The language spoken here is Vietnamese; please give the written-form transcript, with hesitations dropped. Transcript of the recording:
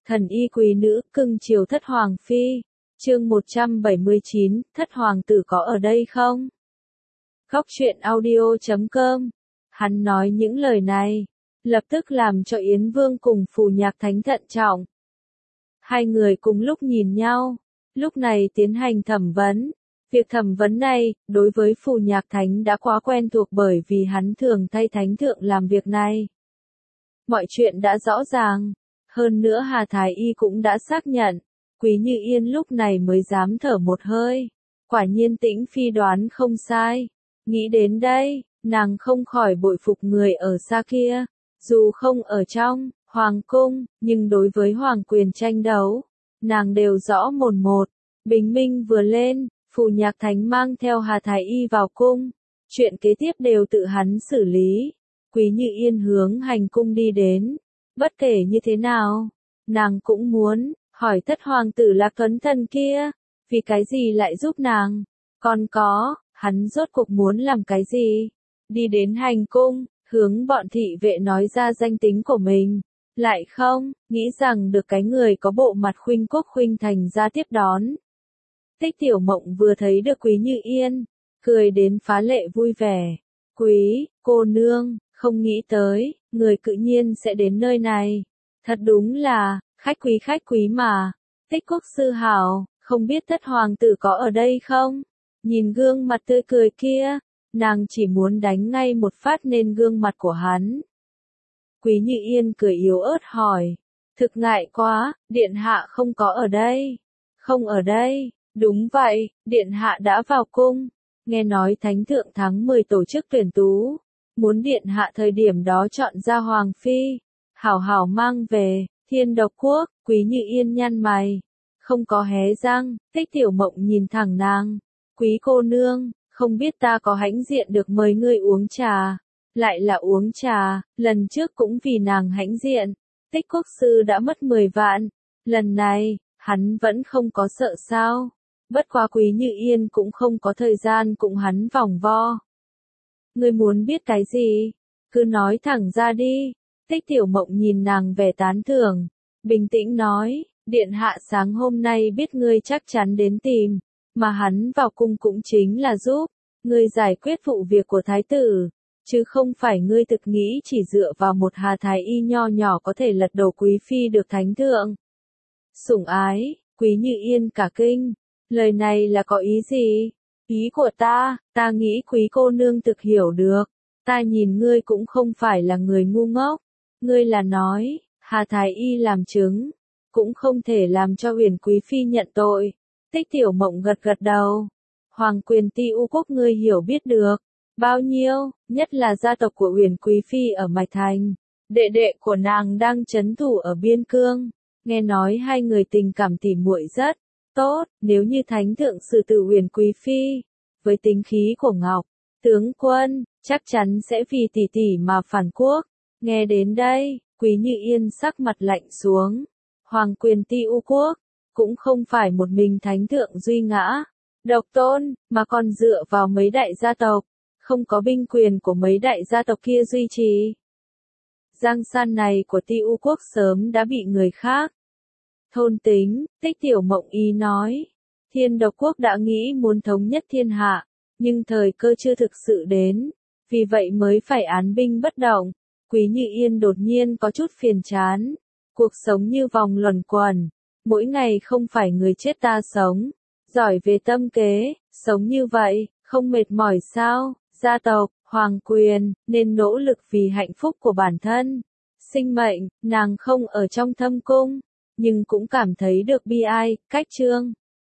Thần y quý nữ, cưng chiều thất hoàng phi. Chương 179, thất hoàng tử có ở đây không? Góc truyện audio.com. Hắn nói những lời này, lập tức làm cho Yến Vương cùng Phù Nhạc Thánh thận trọng. Hai người cùng lúc nhìn nhau, lúc này tiến hành thẩm vấn. Việc thẩm vấn này, đối với Phù Nhạc Thánh đã quá quen thuộc bởi vì hắn thường thay Thánh thượng làm việc này. Mọi chuyện đã rõ ràng, hơn nữa Hà Thái Y cũng đã xác nhận, Quý Như Yên lúc này mới dám thở một hơi. Quả nhiên Tĩnh Phi đoán không sai. Nghĩ đến đây, nàng không khỏi bội phục người ở xa kia. Dù không ở trong hoàng cung, nhưng đối với hoàng quyền tranh đấu, nàng đều rõ mồn một. Bình minh vừa lên, Phù Nhạc Thánh mang theo Hà Thái Y vào cung. Chuyện kế tiếp đều tự hắn xử lý. Quý Như Yên hướng hành cung đi đến. Bất kể như thế nào, nàng cũng muốn hỏi thất hoàng tử Lạc Tuấn Thần kia, vì cái gì lại giúp nàng? Còn có, hắn rốt cuộc muốn làm cái gì? Đi đến hành cung, hướng bọn thị vệ nói ra danh tính của mình. Lại không, nghĩ rằng được cái người có bộ mặt khuynh quốc khuynh thành ra tiếp đón. Tích Tiểu Mộng vừa thấy được Quý Như Yên, cười đến phá lệ vui vẻ. Quý, cô nương, không nghĩ tới, người tự nhiên sẽ đến nơi này. Thật đúng là, khách quý mà. Tích Quốc sư hảo, không biết thất hoàng tử có ở đây không? Nhìn gương mặt tươi cười kia, nàng chỉ muốn đánh ngay một phát lên gương mặt của hắn. Quý Như Yên cười yếu ớt hỏi. Thực ngại quá, điện hạ không có ở đây. Không ở đây, đúng vậy, điện hạ đã vào cung. Nghe nói Thánh thượng tháng 10 tổ chức tuyển tú. Muốn điện hạ thời điểm đó chọn ra hoàng phi. Hảo hảo mang về, Thiên Độc Quốc. Quý Như Yên nhăn mày. Không có hé răng, Tích Tiểu Mộng nhìn thẳng nàng. Quý cô nương, không biết ta có hãnh diện được mời ngươi uống trà. Lại là uống trà, lần trước cũng vì nàng hãnh diện. Tích Quốc sư đã mất 10 vạn. Lần này, hắn vẫn không có sợ sao. Bất quá Quý Như Yên cũng không có thời gian cùng hắn vòng vo. Ngươi muốn biết cái gì? Cứ nói thẳng ra đi. Tích Tiểu Mộng nhìn nàng vẻ tán thưởng. Bình tĩnh nói, điện hạ sáng hôm nay biết ngươi chắc chắn đến tìm. Mà hắn vào cung cũng chính là giúp ngươi giải quyết vụ việc của thái tử. Chứ không phải ngươi thực nghĩ chỉ dựa vào một Hà Thái Y nho nhỏ có thể lật đổ quý phi được thánh thượng. Sủng ái, Quý Như Yên cả kinh. Lời này là có ý gì? Ý của ta nghĩ quý cô nương thực hiểu được. Ta nhìn ngươi cũng không phải là người ngu ngốc. Ngươi là nói, Hà Thái Y làm chứng, cũng không thể làm cho Huyền quý phi nhận tội. Tích Tiểu Mộng gật gật đầu. Hoàng quyền Ti U quốc ngươi hiểu biết được bao nhiêu, nhất là gia tộc của Huyền quý phi ở Mạch Thành. Đệ đệ của nàng đang trấn thủ ở biên cương. Nghe nói hai người tình cảm tỉ muội rất tốt, nếu như thánh thượng xử tử Huyền quý phi, với tính khí của Ngọc tướng quân, chắc chắn sẽ vì tỷ tỷ mà phản quốc. Nghe đến đây, Quý Như Yên sắc mặt lạnh xuống. Hoàng quyền Ti U quốc cũng không phải một mình thánh thượng duy ngã độc tôn, mà còn dựa vào mấy đại gia tộc, không có binh quyền của mấy đại gia tộc kia duy trì. Giang san này của Ti U quốc sớm đã bị người khác thôn tính. Tích Tiểu Mộng ý nói, Thiên Độc Quốc đã nghĩ muốn thống nhất thiên hạ, nhưng thời cơ chưa thực sự đến, vì vậy mới phải án binh bất động. Quý Như Yên đột nhiên có chút phiền chán. Cuộc sống như vòng luẩn quẩn, mỗi ngày không phải người chết ta sống. Giỏi về tâm kế, sống như vậy, không mệt mỏi sao? Gia tộc, hoàng quyền, nên nỗ lực vì hạnh phúc của bản thân. Sinh mệnh, nàng không ở trong thâm cung, nhưng cũng cảm thấy được bi ai. Cách chương